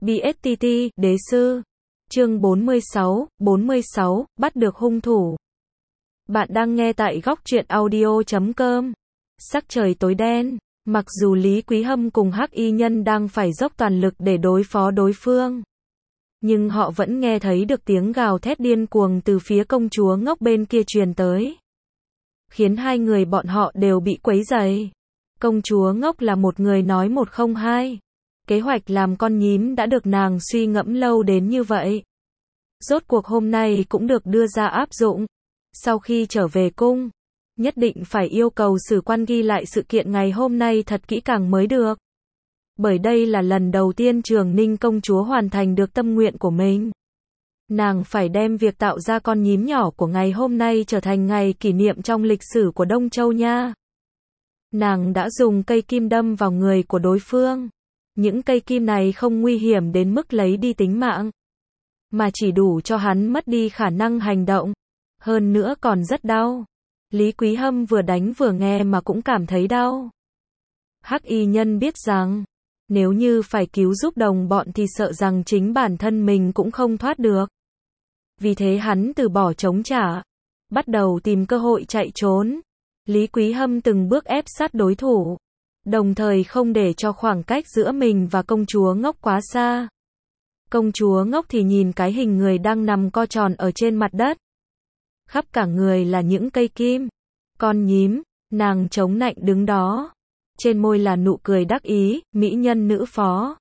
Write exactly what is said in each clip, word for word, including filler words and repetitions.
bê ét tê tê, Đế sư. Chương bốn mươi sáu, bốn mươi sáu, bắt được hung thủ. Bạn đang nghe tại góc truyện audio chấm com. Sắc trời tối đen, mặc dù Lý Quý Hâm cùng Hắc Y Nhân đang phải dốc toàn lực để đối phó đối phương, nhưng họ vẫn nghe thấy được tiếng gào thét điên cuồng từ phía công chúa ngốc bên kia truyền tới, khiến hai người bọn họ đều bị quấy rầy. Công chúa ngốc là một người nói một không hai. Kế hoạch làm con nhím đã được nàng suy ngẫm lâu đến như vậy, rốt cuộc hôm nay cũng được đưa ra áp dụng. Sau khi trở về cung, nhất định phải yêu cầu sử quan ghi lại sự kiện ngày hôm nay thật kỹ càng mới được. Bởi đây là lần đầu tiên Trường Ninh công chúa hoàn thành được tâm nguyện của mình. Nàng phải đem việc tạo ra con nhím nhỏ của ngày hôm nay trở thành ngày kỷ niệm trong lịch sử của Đông Châu nha. Nàng đã dùng cây kim đâm vào người của đối phương. Những cây kim này không nguy hiểm đến mức lấy đi tính mạng, mà chỉ đủ cho hắn mất đi khả năng hành động. Hơn nữa còn rất đau. Lý Quý Hâm vừa đánh vừa nghe mà cũng cảm thấy đau. Hắc Y Nhân biết rằng, nếu như phải cứu giúp đồng bọn thì sợ rằng chính bản thân mình cũng không thoát được. Vì thế hắn từ bỏ chống trả, bắt đầu tìm cơ hội chạy trốn. Lý Quý Hâm từng bước ép sát đối thủ, đồng thời không để cho khoảng cách giữa mình và công chúa ngốc quá xa. Công chúa ngốc thì nhìn cái hình người đang nằm co tròn ở trên mặt đất. Khắp cả người là những cây kim. Con nhím, nàng chống nạnh đứng đó. Trên môi là nụ cười đắc ý, mỹ nhân nữ phó.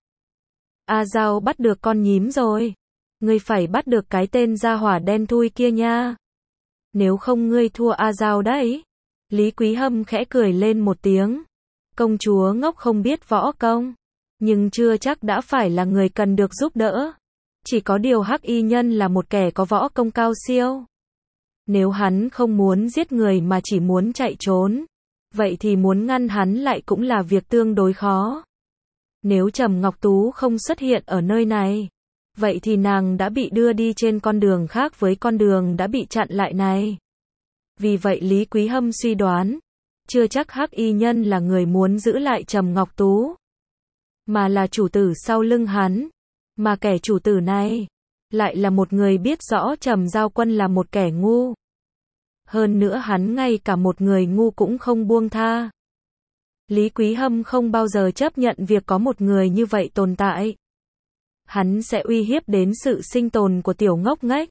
A Giao bắt được con nhím rồi. Ngươi phải bắt được cái tên gia hỏa đen thui kia nha. Nếu không ngươi thua A Giao đấy. Lý Quý Hâm khẽ cười lên một tiếng. Công chúa ngốc không biết võ công, nhưng chưa chắc đã phải là người cần được giúp đỡ. Chỉ có điều Hắc Y Nhân là một kẻ có võ công cao siêu. Nếu hắn không muốn giết người mà chỉ muốn chạy trốn, vậy thì muốn ngăn hắn lại cũng là việc tương đối khó. Nếu Trầm Ngọc Tú không xuất hiện ở nơi này, vậy thì nàng đã bị đưa đi trên con đường khác với con đường đã bị chặn lại này. Vì vậy Lý Quý Hâm suy đoán, chưa chắc Hắc Y Nhân là người muốn giữ lại Trầm Ngọc Tú, mà là chủ tử sau lưng hắn. Mà kẻ chủ tử này, lại là một người biết rõ Trầm Giao Quân là một kẻ ngu. Hơn nữa hắn ngay cả một người ngu cũng không buông tha. Lý Quý Hâm không bao giờ chấp nhận việc có một người như vậy tồn tại. Hắn sẽ uy hiếp đến sự sinh tồn của tiểu ngốc nghếch.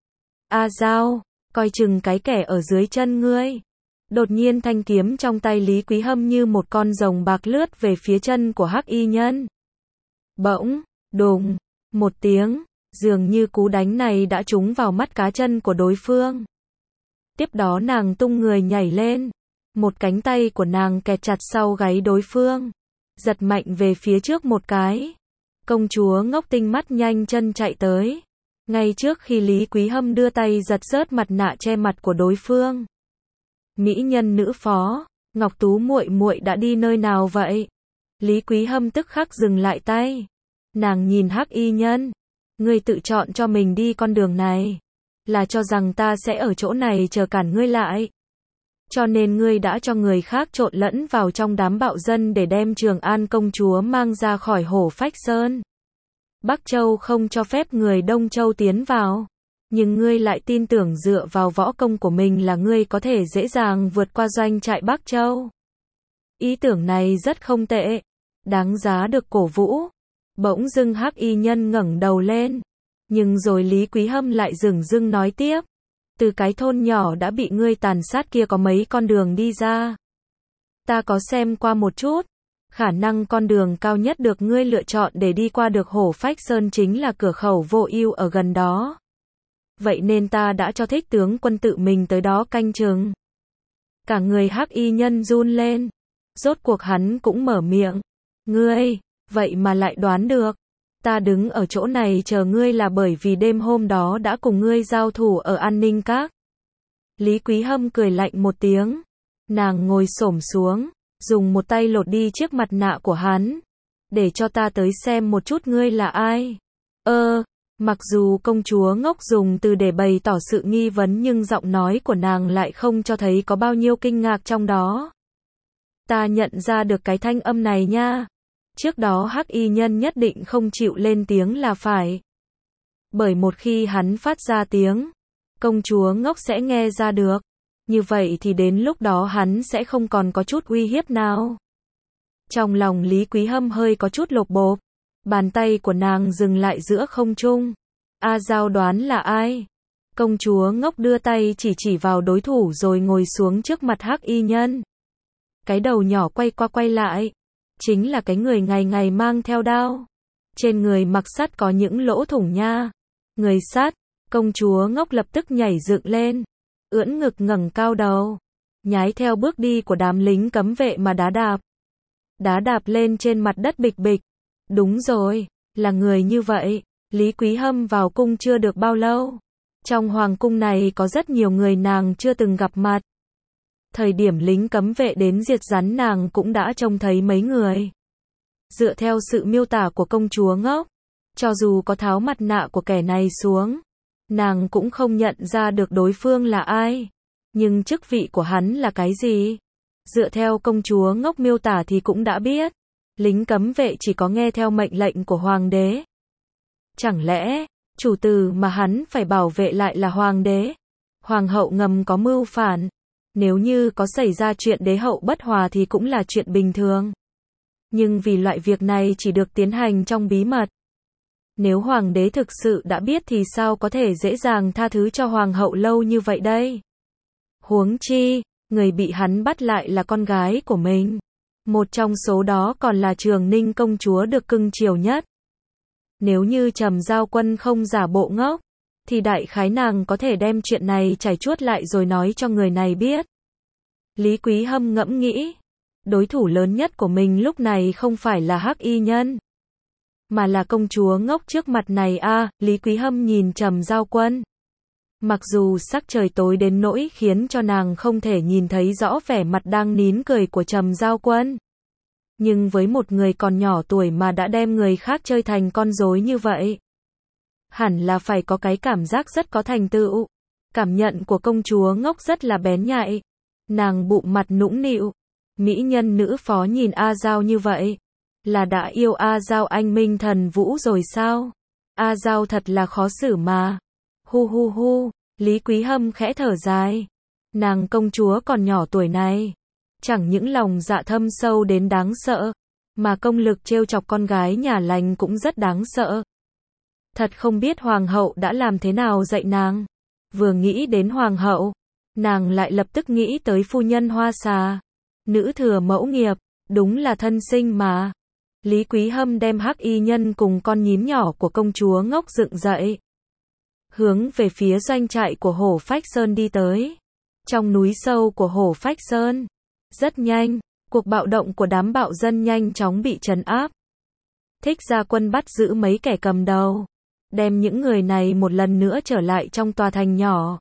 A Giao, coi chừng cái kẻ ở dưới chân ngươi. Đột nhiên thanh kiếm trong tay Lý Quý Hâm như một con rồng bạc lướt về phía chân của Hắc Y Nhân. Bỗng, đùng, một tiếng, dường như cú đánh này đã trúng vào mắt cá chân của đối phương. Tiếp đó nàng tung người nhảy lên, một cánh tay của nàng kẹt chặt sau gáy đối phương, giật mạnh về phía trước một cái. Công chúa ngốc tinh mắt nhanh chân chạy tới, ngay trước khi Lý Quý Hâm đưa tay giật rớt mặt nạ che mặt của đối phương. Mỹ nhân nữ phó, Ngọc Tú muội muội đã đi nơi nào vậy? Lý Quý Hâm tức khắc dừng lại tay. Nàng nhìn Hắc Y Nhân, ngươi tự chọn cho mình đi con đường này, là cho rằng ta sẽ ở chỗ này chờ cản ngươi lại. Cho nên ngươi đã cho người khác trộn lẫn vào trong đám bạo dân để đem Trường An công chúa mang ra khỏi Hổ Phách Sơn. Bắc Châu không cho phép người Đông Châu tiến vào, nhưng ngươi lại tin tưởng dựa vào võ công của mình là ngươi có thể dễ dàng vượt qua doanh trại Bắc Châu. Ý tưởng này rất không tệ, đáng giá được cổ vũ. Bỗng dưng Hắc Y Nhân ngẩng đầu lên, nhưng rồi Lý Quý Hâm lại dửng dưng nói tiếp. Từ cái thôn nhỏ đã bị ngươi tàn sát kia có mấy con đường đi ra. Ta có xem qua một chút, khả năng con đường cao nhất được ngươi lựa chọn để đi qua được Hổ Phách Sơn chính là cửa khẩu Vô Ưu ở gần đó. Vậy nên ta đã cho Thích tướng quân tự mình tới đó canh chừng. Cả người Hắc Y Nhân run lên. Rốt cuộc hắn cũng mở miệng. Ngươi, vậy mà lại đoán được. Ta đứng ở chỗ này chờ ngươi là bởi vì đêm hôm đó đã cùng ngươi giao thủ ở An Ninh Các. Lý Quý Hâm cười lạnh một tiếng. Nàng ngồi xổm xuống, dùng một tay lột đi chiếc mặt nạ của hắn. Để cho ta tới xem một chút ngươi là ai. Ơ, mặc dù công chúa ngốc dùng từ để bày tỏ sự nghi vấn nhưng giọng nói của nàng lại không cho thấy có bao nhiêu kinh ngạc trong đó. Ta nhận ra được cái thanh âm này nha. Trước đó Hắc Y Nhân nhất định không chịu lên tiếng là phải. Bởi một khi hắn phát ra tiếng, công chúa ngốc sẽ nghe ra được. Như vậy thì đến lúc đó hắn sẽ không còn có chút uy hiếp nào. Trong lòng Lý Quý Hâm hơi có chút lột bột. Bàn tay của nàng dừng lại giữa không trung. A Giao đoán là ai? Công chúa ngốc đưa tay chỉ chỉ vào đối thủ rồi ngồi xuống trước mặt Hắc Y Nhân. Cái đầu nhỏ quay qua quay lại. Chính là cái người ngày ngày mang theo đao. Trên người mặc sắt có những lỗ thủng nha. Người sắt. Công chúa ngốc lập tức nhảy dựng lên. Ưỡn ngực ngẩng cao đầu. Nhái theo bước đi của đám lính cấm vệ mà đá đạp. Đá đạp lên trên mặt đất bịch bịch. Đúng rồi, là người như vậy. Lý Quý Hâm vào cung chưa được bao lâu. Trong hoàng cung này có rất nhiều người nàng chưa từng gặp mặt. Thời điểm lính cấm vệ đến diệt rắn nàng cũng đã trông thấy mấy người. Dựa theo sự miêu tả của công chúa ngốc, cho dù có tháo mặt nạ của kẻ này xuống, nàng cũng không nhận ra được đối phương là ai. Nhưng chức vị của hắn là cái gì? Dựa theo công chúa ngốc miêu tả thì cũng đã biết. Lính cấm vệ chỉ có nghe theo mệnh lệnh của hoàng đế. Chẳng lẽ, chủ tử mà hắn phải bảo vệ lại là hoàng đế? Hoàng hậu ngầm có mưu phản. Nếu như có xảy ra chuyện đế hậu bất hòa thì cũng là chuyện bình thường. Nhưng vì loại việc này chỉ được tiến hành trong bí mật. Nếu hoàng đế thực sự đã biết thì sao có thể dễ dàng tha thứ cho hoàng hậu lâu như vậy đây? Huống chi, người bị hắn bắt lại là con gái của mình. Một trong số đó còn là Trường Ninh công chúa được cưng chiều nhất. Nếu như Trầm Giao Quân không giả bộ ngốc, thì đại khái nàng có thể đem chuyện này trải chuốt lại rồi nói cho người này biết. Lý Quý Hâm ngẫm nghĩ, đối thủ lớn nhất của mình lúc này không phải là Hắc Y Nhân, mà là công chúa ngốc trước mặt này a. À, Lý Quý Hâm nhìn Trầm Giao Quân. Mặc dù sắc trời tối đến nỗi khiến cho nàng không thể nhìn thấy rõ vẻ mặt đang nín cười của Trầm Giao Quân. Nhưng với một người còn nhỏ tuổi mà đã đem người khác chơi thành con rối như vậy, hẳn là phải có cái cảm giác rất có thành tựu. Cảm nhận của công chúa ngốc rất là bén nhạy. Nàng bụng mặt nũng nịu. Mỹ nhân nữ phó nhìn A Giao như vậy, là đã yêu A Giao anh minh thần vũ rồi sao? A Giao thật là khó xử mà. Hu hu hu, Lý Quý Hâm khẽ thở dài. Nàng công chúa còn nhỏ tuổi này, chẳng những lòng dạ thâm sâu đến đáng sợ, mà công lực trêu chọc con gái nhà lành cũng rất đáng sợ. Thật không biết hoàng hậu đã làm thế nào dạy nàng. Vừa nghĩ đến hoàng hậu, nàng lại lập tức nghĩ tới phu nhân Hoa Xà. Nữ thừa mẫu nghiệp, đúng là thân sinh mà. Lý Quý Hâm đem Hắc Y Nhân cùng con nhím nhỏ của công chúa ngốc dựng dậy, hướng về phía doanh trại của Hổ Phách Sơn đi tới. Trong núi sâu của Hổ Phách Sơn, rất nhanh, cuộc bạo động của đám bạo dân nhanh chóng bị trấn áp. Thích Gia Quân bắt giữ mấy kẻ cầm đầu, đem những người này một lần nữa trở lại trong tòa thành nhỏ.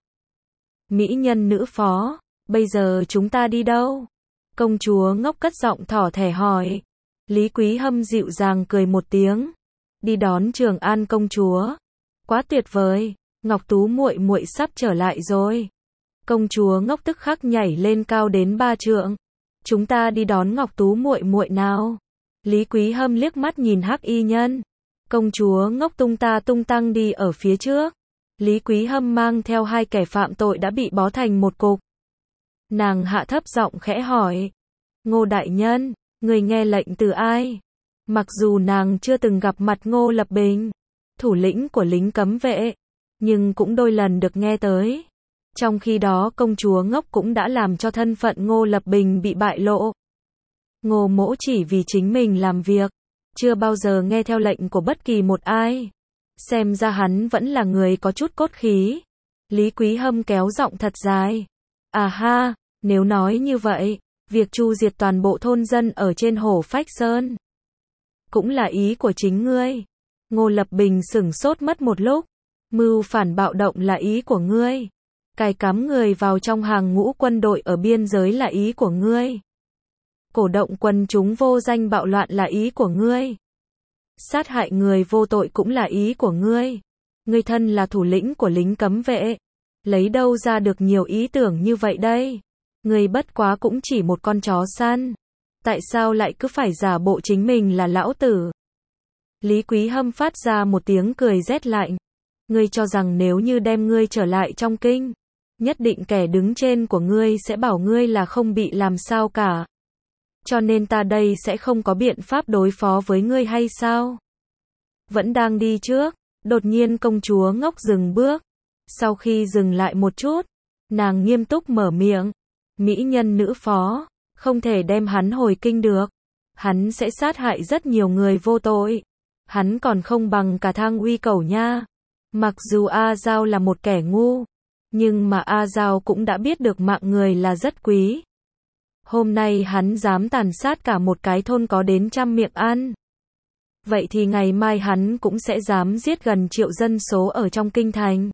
Mỹ nhân nữ phó, bây giờ chúng ta đi đâu? Công chúa ngốc cất giọng thỏ thẻ hỏi. Lý Quý Hâm dịu dàng cười một tiếng. Đi đón Trường An công chúa. Quá tuyệt vời, Ngọc Tú muội muội sắp trở lại rồi. Công chúa ngốc tức khắc nhảy lên cao đến ba trượng. Chúng ta đi đón Ngọc Tú muội muội nào? Lý Quý Hâm liếc mắt nhìn Hắc Y Nhân. Công chúa ngốc tung ta tung tăng đi ở phía trước. Lý Quý Hâm mang theo hai kẻ phạm tội đã bị bó thành một cục. Nàng hạ thấp giọng khẽ hỏi. Ngô đại nhân, người nghe lệnh từ ai? Mặc dù nàng chưa từng gặp mặt Ngô Lập Bình, thủ lĩnh của lính cấm vệ, nhưng cũng đôi lần được nghe tới. Trong khi đó công chúa ngốc cũng đã làm cho thân phận Ngô Lập Bình bị bại lộ. Ngô mỗ chỉ vì chính mình làm việc, chưa bao giờ nghe theo lệnh của bất kỳ một ai. Xem ra hắn vẫn là người có chút cốt khí. Lý Quý Hâm kéo giọng thật dài. À ha, nếu nói như vậy, việc tru diệt toàn bộ thôn dân ở trên Hổ Phách Sơn cũng là ý của chính ngươi. Ngô Lập Bình sửng sốt mất một lúc. Mưu phản bạo động là ý của ngươi. Cài cắm người vào trong hàng ngũ quân đội ở biên giới là ý của ngươi. Cổ động quần chúng vô danh bạo loạn là ý của ngươi. Sát hại người vô tội cũng là ý của ngươi. Ngươi thân là thủ lĩnh của lính cấm vệ, lấy đâu ra được nhiều ý tưởng như vậy đây? Ngươi bất quá cũng chỉ một con chó săn. Tại sao lại cứ phải giả bộ chính mình là lão tử? Lý Quý Hâm phát ra một tiếng cười rét lạnh. Ngươi cho rằng nếu như đem ngươi trở lại trong kinh, nhất định kẻ đứng trên của ngươi sẽ bảo ngươi là không bị làm sao cả. Cho nên ta đây sẽ không có biện pháp đối phó với ngươi hay sao? Vẫn đang đi trước, đột nhiên công chúa ngốc dừng bước. Sau khi dừng lại một chút, nàng nghiêm túc mở miệng. Mỹ nhân nữ phó, không thể đem hắn hồi kinh được. Hắn sẽ sát hại rất nhiều người vô tội. Hắn còn không bằng cả Thang Uy Cẩu nha. Mặc dù A Giao là một kẻ ngu, nhưng mà A Giao cũng đã biết được mạng người là rất quý. Hôm nay hắn dám tàn sát cả một cái thôn có đến trăm miệng ăn. Vậy thì ngày mai hắn cũng sẽ dám giết gần triệu dân số ở trong kinh thành.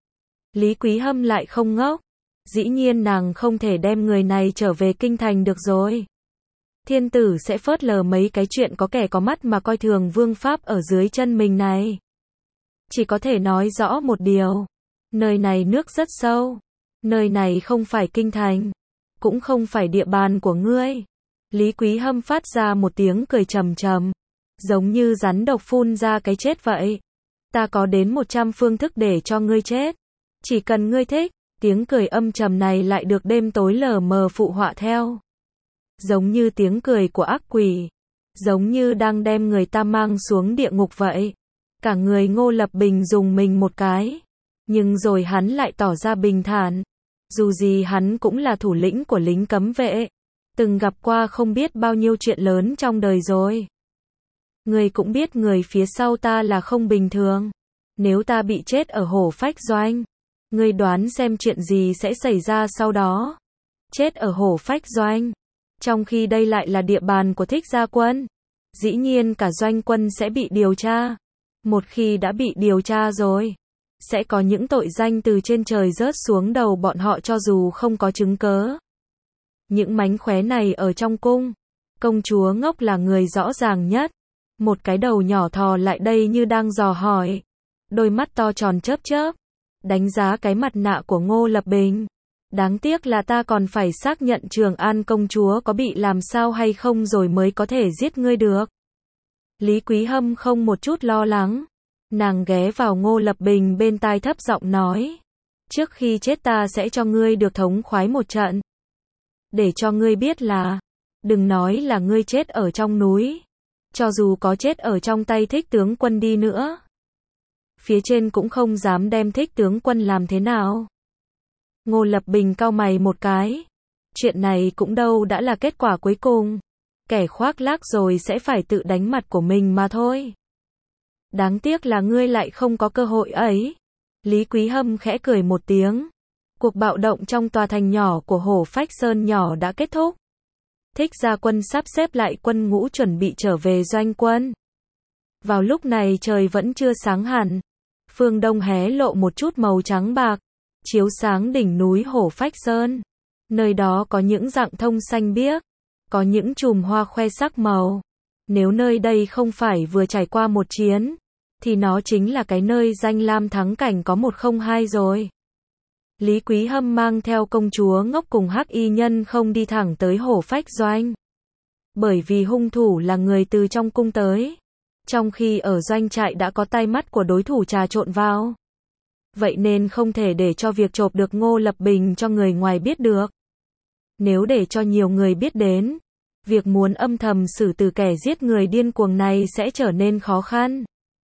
Lý Quý Hâm lại không ngốc. Dĩ nhiên nàng không thể đem người này trở về kinh thành được rồi. Thiên tử sẽ phớt lờ mấy cái chuyện có kẻ có mắt mà coi thường vương pháp ở dưới chân mình này. Chỉ có thể nói rõ một điều. Nơi này nước rất sâu. Nơi này không phải kinh thành. Cũng không phải địa bàn của ngươi. Lý Quý Hâm phát ra một tiếng cười trầm trầm. Giống như rắn độc phun ra cái chết vậy. Ta có đến một trăm phương thức để cho ngươi chết. Chỉ cần ngươi thích. Tiếng cười âm trầm này lại được đêm tối lờ mờ phụ họa theo. Giống như tiếng cười của ác quỷ. Giống như đang đem người ta mang xuống địa ngục vậy. Cả người Ngô Lập Bình dùng mình một cái. Nhưng rồi hắn lại tỏ ra bình thản. Dù gì hắn cũng là thủ lĩnh của lính cấm vệ. Từng gặp qua không biết bao nhiêu chuyện lớn trong đời rồi. Người cũng biết người phía sau ta là không bình thường. Nếu ta bị chết ở Hổ Phách Doanh, ngươi đoán xem chuyện gì sẽ xảy ra sau đó. Chết ở Hổ Phách Doanh. Trong khi đây lại là địa bàn của Thích Gia Quân. Dĩ nhiên cả doanh quân sẽ bị điều tra. Một khi đã bị điều tra rồi, sẽ có những tội danh từ trên trời rớt xuống đầu bọn họ cho dù không có chứng cớ. Những mánh khóe này ở trong cung, công chúa ngốc là người rõ ràng nhất. Một cái đầu nhỏ thò lại đây như đang dò hỏi. Đôi mắt to tròn chớp chớp. Đánh giá cái mặt nạ của Ngô Lập Bình. Đáng tiếc là ta còn phải xác nhận Trường An công chúa có bị làm sao hay không rồi mới có thể giết ngươi được. Lý Quý Hâm không một chút lo lắng. Nàng ghé vào Ngô Lập Bình bên tai thấp giọng nói. Trước khi chết ta sẽ cho ngươi được thống khoái một trận. Để cho ngươi biết là, đừng nói là ngươi chết ở trong núi. Cho dù có chết ở trong tay Thích tướng quân đi nữa, phía trên cũng không dám đem Thích tướng quân làm thế nào. Ngô Lập Bình cau mày một cái. Chuyện này cũng đâu đã là kết quả cuối cùng. Kẻ khoác lác rồi sẽ phải tự đánh mặt của mình mà thôi. Đáng tiếc là ngươi lại không có cơ hội ấy. Lý Quý Hâm khẽ cười một tiếng. Cuộc bạo động trong tòa thành nhỏ của Hổ Phách Sơn nhỏ đã kết thúc. Thích Gia Quân sắp xếp lại quân ngũ chuẩn bị trở về doanh quân. Vào lúc này trời vẫn chưa sáng hẳn. Phương đông hé lộ một chút màu trắng bạc, chiếu sáng đỉnh núi Hổ Phách Sơn. Nơi đó có những rặng thông xanh biếc, có những chùm hoa khoe sắc màu. Nếu nơi đây không phải vừa trải qua một chiến, thì nó chính là cái nơi danh lam thắng cảnh có một không hai rồi. Lý Quý Hâm mang theo công chúa ngốc cùng Hắc Y Nhân không đi thẳng tới Hổ Phách Doanh. Bởi vì hung thủ là người từ trong cung tới. Trong khi ở doanh trại đã có tay mắt của đối thủ trà trộn vào. Vậy nên không thể để cho việc chộp được Ngô Lập Bình cho người ngoài biết được. Nếu để cho nhiều người biết đến, việc muốn âm thầm xử từ kẻ giết người điên cuồng này sẽ trở nên khó khăn.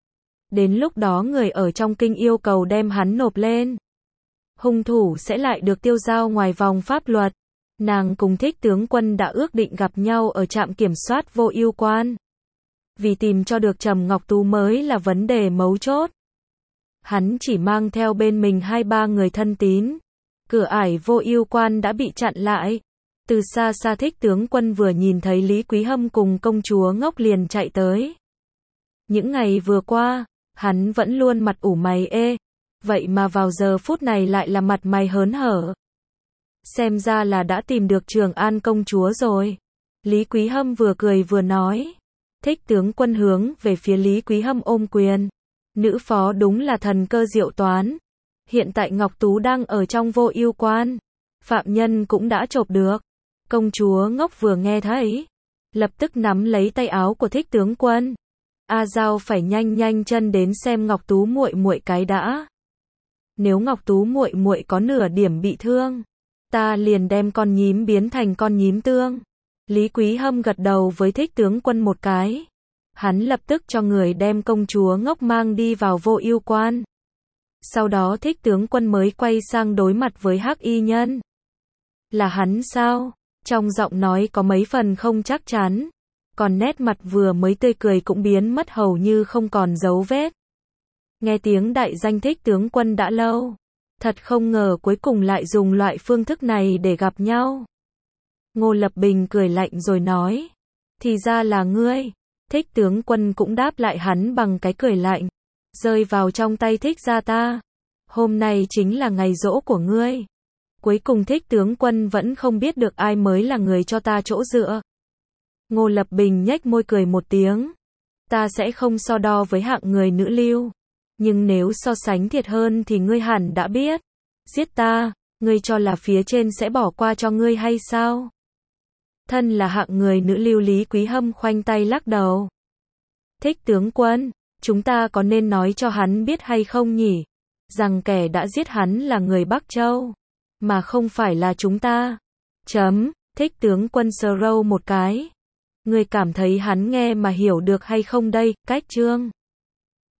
Đến lúc đó người ở trong kinh yêu cầu đem hắn nộp lên. Hung thủ sẽ lại được tiêu giao ngoài vòng pháp luật. Nàng cùng Thích tướng quân đã ước định gặp nhau ở trạm kiểm soát Vô Ưu Quan. Vì tìm cho được Trầm Ngọc Tú mới là vấn đề mấu chốt. Hắn chỉ mang theo bên mình hai ba người thân tín. Cửa ải Vô Ưu Quan đã bị chặn lại. Từ xa xa Thích tướng quân vừa nhìn thấy Lý Quý Hâm cùng công chúa ngốc liền chạy tới. Những ngày vừa qua, hắn vẫn luôn mặt ủ mày ê. Vậy mà vào giờ phút này lại là mặt mày hớn hở. Xem ra là đã tìm được Trường An công chúa rồi. Lý Quý Hâm vừa cười vừa nói. Thích tướng quân hướng về phía Lý Quý Hâm ôm quyền. Nữ phó đúng là thần cơ diệu toán. Hiện tại Ngọc Tú đang ở trong Vô Ưu Quan. Phạm nhân cũng đã chộp được. Công chúa ngốc vừa nghe thấy, lập tức nắm lấy tay áo của Thích tướng quân. A Giao phải nhanh nhanh chân đến xem Ngọc Tú muội muội cái đã. Nếu Ngọc Tú muội muội có nửa điểm bị thương, ta liền đem con nhím biến thành con nhím tương. Lý Quý Hâm gật đầu với Thích tướng quân một cái. Hắn lập tức cho người đem công chúa ngốc mang đi vào Vô Ưu quan. Sau đó Thích tướng quân mới quay sang đối mặt với Hắc Y nhân. Là hắn sao? Trong giọng nói có mấy phần không chắc chắn. Còn nét mặt vừa mới tươi cười cũng biến mất hầu như không còn dấu vết. Nghe tiếng đại danh Thích tướng quân đã lâu. Thật không ngờ cuối cùng lại dùng loại phương thức này để gặp nhau. Ngô Lập Bình cười lạnh rồi nói. Thì ra là ngươi. Thích tướng quân cũng đáp lại hắn bằng cái cười lạnh. Rơi vào trong tay Thích gia ta. Hôm nay chính là ngày giỗ của ngươi. Cuối cùng Thích tướng quân vẫn không biết được ai mới là người cho ta chỗ dựa. Ngô Lập Bình nhếch môi cười một tiếng. Ta sẽ không so đo với hạng người nữ lưu. Nhưng nếu so sánh thiệt hơn thì ngươi hẳn đã biết. Giết ta, ngươi cho là phía trên sẽ bỏ qua cho ngươi hay sao? Thân là hạng người nữ lưu, Lý Quý Hâm khoanh tay lắc đầu. Thích tướng quân, chúng ta có nên nói cho hắn biết hay không nhỉ? Rằng kẻ đã giết hắn là người Bắc Châu, mà không phải là chúng ta. Chấm, Thích tướng quân sờ râu một cái. Ngươi cảm thấy hắn nghe mà hiểu được hay không đây? Cách chương